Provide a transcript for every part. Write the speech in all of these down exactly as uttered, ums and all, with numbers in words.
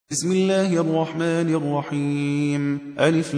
بسم الله الرحمن الرحيم ألف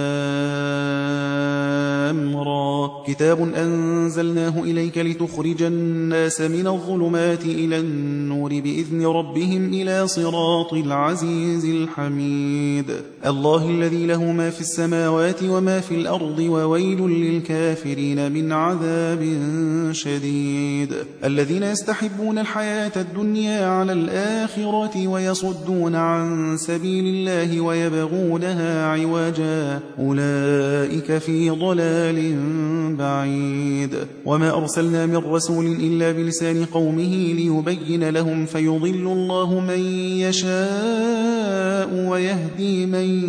لام را كتاب أنزلناه إليك لتخرج الناس من الظلمات إلى النور بإذن ربهم إلى صراط العزيز الحميد الله الذي له ما في السماوات وما في الأرض وويل للكافرين من عذاب شديد الذين يستحبون الحياة الدنيا على الآخرة ويصدون عن عن سبيل الله ويبغونها عوجا أولئك في ضلال بعيد وما أرسلنا من رسول إلا بلسان قومه ليبين لهم فيضل الله من يشاء ويهدي من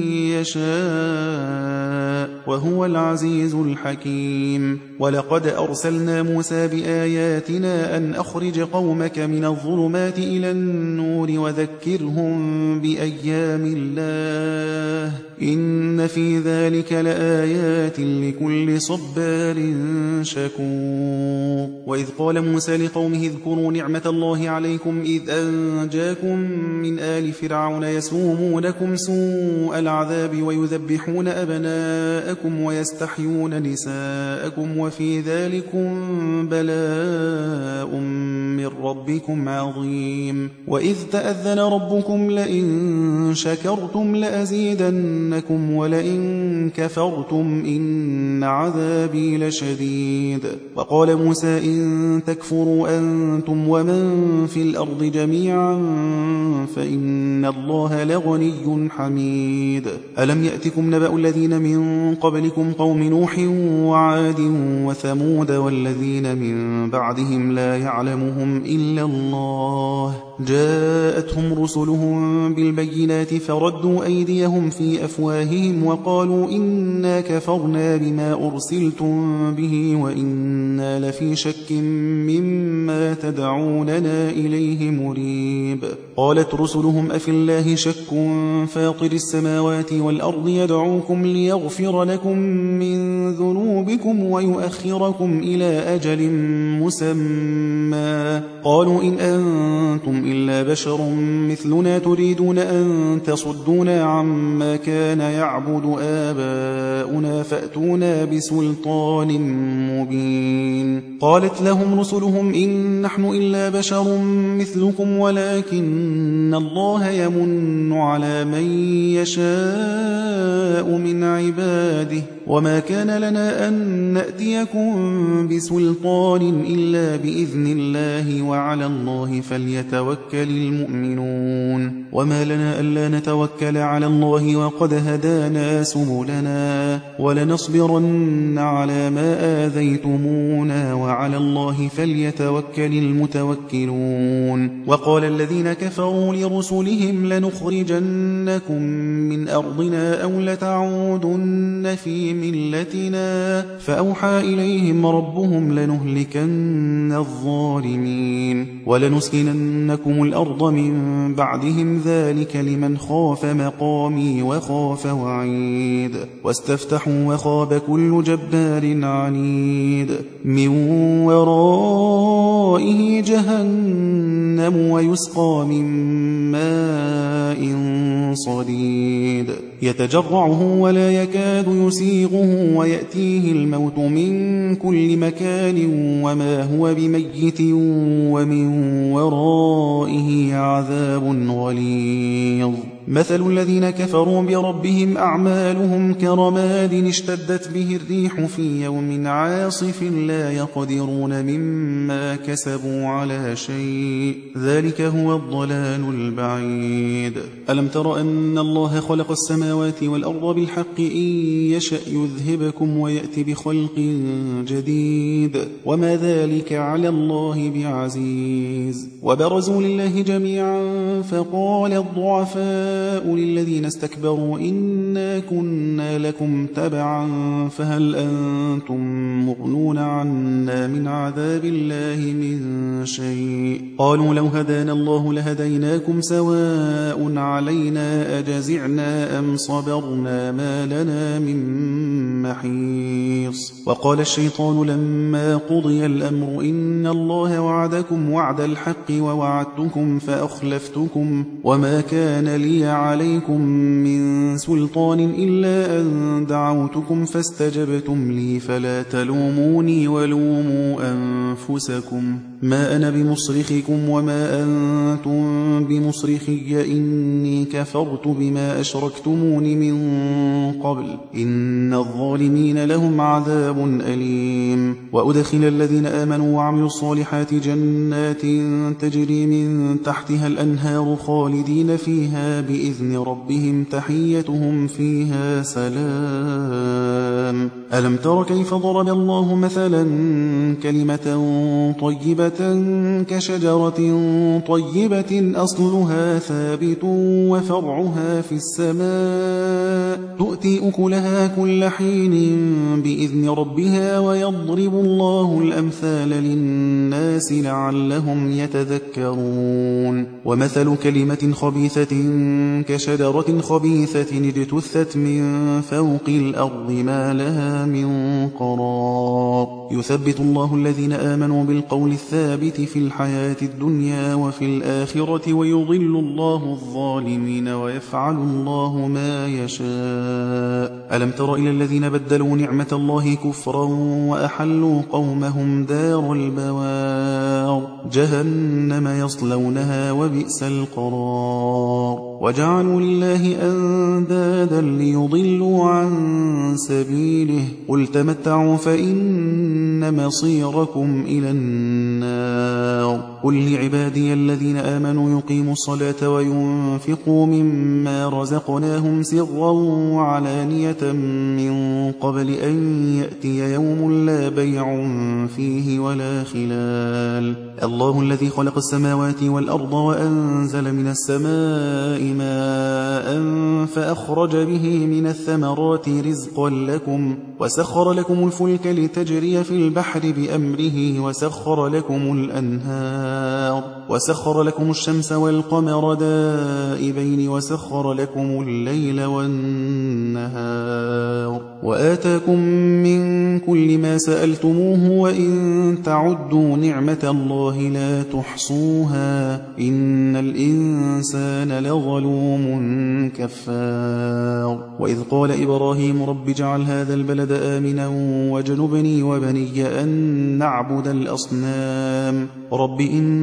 يشاء وهو العزيز الحكيم ولقد أرسلنا موسى بآياتنا أن أخرج قومك من الظلمات إلى النور وذكرهم بأيام الله إن في ذلك لآيات لكل صبار شكور وإذ قال موسى لقومه اذكروا نعمة الله عليكم إذ أنجاكم من آل فرعون يسومونكم سوء العذاب ويذبحون أبناءكم ويستحيون نساءكم وفي ذلكم بلاء من ربكم عظيم وإذ تأذن ربكم لئن شكرتم لأزيدنكم ولئن كفرتم إن عذابي لشديد وقال موسى إن تكفروا أنتم ومن في الأرض جميعا فإن الله لغني حميد ألم يأتكم نبأ الذين من قبلكم قوم نوح وعاد وثمود والذين من بعدهم لا يعلمهم إلا الله جاءتهم رسلهم بالبينات فردوا أيديهم في أفواههم وقالوا إنا كفرنا بما أرسلتم به وإنا لفي شك مما تدعوننا إليه مريب قالت رسلهم أفي الله شك فاطر السماوات والأرض يدعوكم ليغفر لكم من ذنوبكم ويؤخركم إلى أجل مسمى قالوا إن أنتم إلا بشر مثلنا تريدون أن تصدونا عما كان يعبد آباؤنا فأتونا بسلطان مبين قالت لهم رسلهم إن نحن إلا بشر مثلكم ولكن الله يمن على من يشاء من عباده وما كان لنا أن نأتيكم بسلطان إلا بإذن الله وعلى الله فليتوكل المؤمنون وما لنا ألا نتوكل على الله وقد هدانا سبلنا ولنصبرن على ما آذيتمونا وعلى الله فليتوكل المتوكلون وقال الذين كفروا لرسلهم لنخرجنكم من أرضنا أو لتعودن في ملتنا فأوحى إليهم ربهم لنهلكن الظالمين ولنسكننكم الأرض من بعدهم ذلك لمن خاف مقامي وخاف وعيد واستفتحوا وخاب كل جبار عنيد من ورائه جهنم ويسقى من ماء صديد يتجرعه ولا يكاد يسيغه ويأتيه الموت من كل مكان وما هو بميت ومن ورائه عذاب غليظ مثل الذين كفروا بربهم أعمالهم كرماد اشتدت به الريح في يوم عاصف لا يقدرون مما كسبوا على شيء ذلك هو الضلال البعيد ألم تر أن الله خلق السماوات والأرض بالحق إن يشأ يذهبكم ويأتي بخلق جديد وما ذلك على الله بعزيز وبرزوا لله جميعا فقال الضعفاء للذين استكبروا إنا كنا لكم تبعا فهل أنتم مغنون عنا من عذاب الله من شيء قالوا لو هدانا الله لهديناكم سواء علينا أجزعنا أم صبرنا ما لنا من محيص وقال الشيطان لما قضي الأمر إن الله وعدكم وعد الحق ووعدتكم فأخلفتكم وما كان لي لي عليكم من سلطان إلا أن دعوتكم فاستجبتم لي فلا تلوموني ولوموا أنفسكم ما أنا بمصرخكم وما أنتم بمصرخي إني كفرت بما أشركتمون من قبل إن الظالمين لهم عذاب أليم. وأدخل الذين آمنوا وعملوا الصالحات جنات تجري من تحتها الأنهار خالدين فيها بإذن ربهم تحيتهم فيها سلام. ألم تر كيف ضرب الله مثلا كلمة طيبة كشجرة طيبة أصلها ثابت وفرعها في السماء تؤتي أكلها كل حين بإذن ربها ويضرب الله الأمثال للناس لعلهم يتذكرون. ومثل كلمة خبيثة كشجرة خبيثة اجتثت من فوق الأرض ما لها من قرار يثبت الله الذين آمنوا بالقول الثابت في الحياة الدنيا وفي الآخرة ويضل الله الظالمين ويفعل الله ما يشاء. ألم تر إلى الذين بدلوا نعمة الله كفرا وأحلوا قومهم دار البوار جهنم يصلونها وبئس القرار وجعلوا لله أندادا ليضلوا عن سبيله قل تمتعوا فإن مصيركم إلى النار قل لعبادي الذين آمنوا يقيموا الصلاة وينفقوا مما رزقناهم سرا وعلانية من قبل أن يأتي يوم لا بيع فيه ولا خلال. الله الذي خلق السماوات والأرض وأنزل من السماء ماء فأخرج به من الثمرات رزقا لكم وسخر لكم الفلك لتجري في البحر بأمره وسخر لكم الأنهار وسخر لكم الشمس والقمر دائبين وسخر لكم الليل والنهار وآتاكم من كل ما سألتموه وإن تعدوا نعمة الله لا تحصوها إن الإنسان لظلوم كفار. وإذ قال إبراهيم رب اجعل هذا البلد آمنا واجنبني وبني أن نعبد الأصنام رب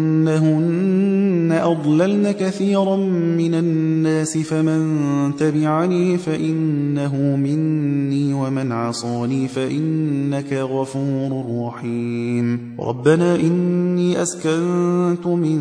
إنهن أضللن كثيرا من الناس فمن تبعني فإنه مني ومن عصاني فإنك غفور رحيم. ربنا إني أسكنت من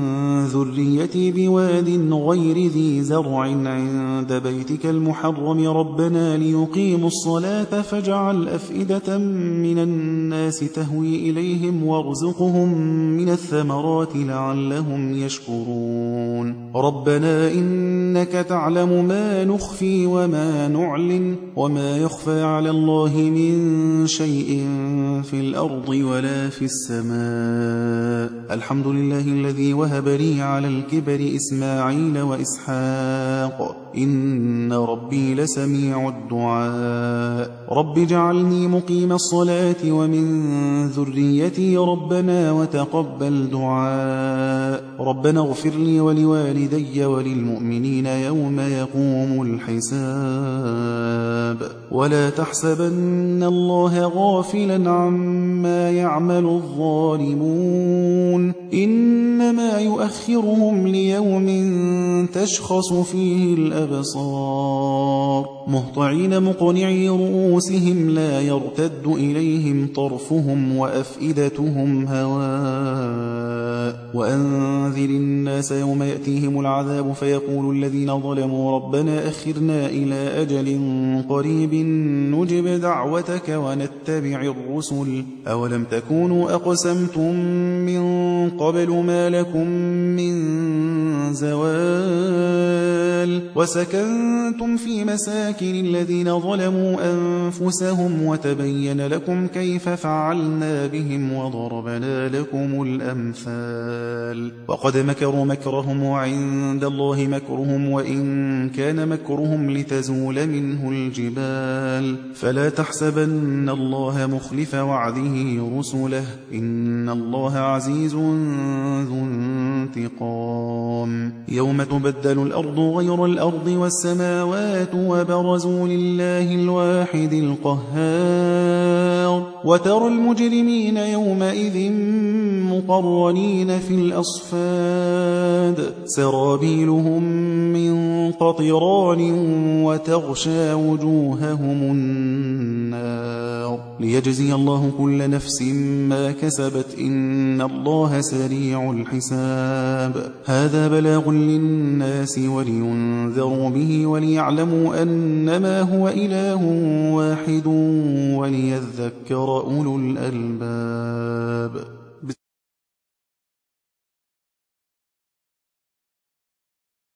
ذريتي بواد غير ذي زرع عند بيتك المحرم ربنا ليقيموا الصلاة فاجعل أفئدة من الناس تهوي إليهم وارزقهم من الثمرات لعلهم يشكرون. ربنا إنك تعلم ما نخفي وما نعلن وما يخفى على الله من شيء في الأرض ولا في السماء. الحمد لله الذي وهب لي على الكبر إسماعيل وإسحاق إن ربي لسميع الدعاء. رب اجعلني مقيم الصلاة ومن ذريتي ربنا وتقبل دعاء. ربنا اغفر لي ولوالدي وللمؤمنين يوم يقوم الحساب. ولا تحسبن الله غافلا عما يعمل الظالمون إنما يؤخرهم ليوم تشخص فيه الأبصار مهطعين مقنعي رؤوسهم لا يرتد إليهم طرفهم وأفئدتهم هواء. وأنذر الناس يوم يأتيهم العذاب فيقول الذين ظلموا ربنا أخرنا إلى أجل قريب نجب دعوتك ونتبع الرسل أولم تكونوا أقسمتم من قبل ما لكم من زوال وسكنتم في مساكن الذين ظلموا أنفسهم وتبين لكم كيف فعلنا بهم وضربنا لكم الأمثال وقد مكروا مكرهم وعند الله مكرهم وإن كان مكرهم لتزول منه الجبال فلا تحسبن الله مخلف وعده رسله إن الله عزيز ذو انتقام يوم تبدل الأرض غير الأرض والسماوات وبرزوا لله الواحد القهار وترى المجرمين يومئذ مقرنين في الأصفاد سرابيلهم من قطران وتغشى وجوههم النار ليجزي الله كل نفس ما كسبت إن الله سريع الحساب هذا بلاغ للناس ولينذروا به وليعلموا أنما هو إله واحد وليذكر أولو الألباب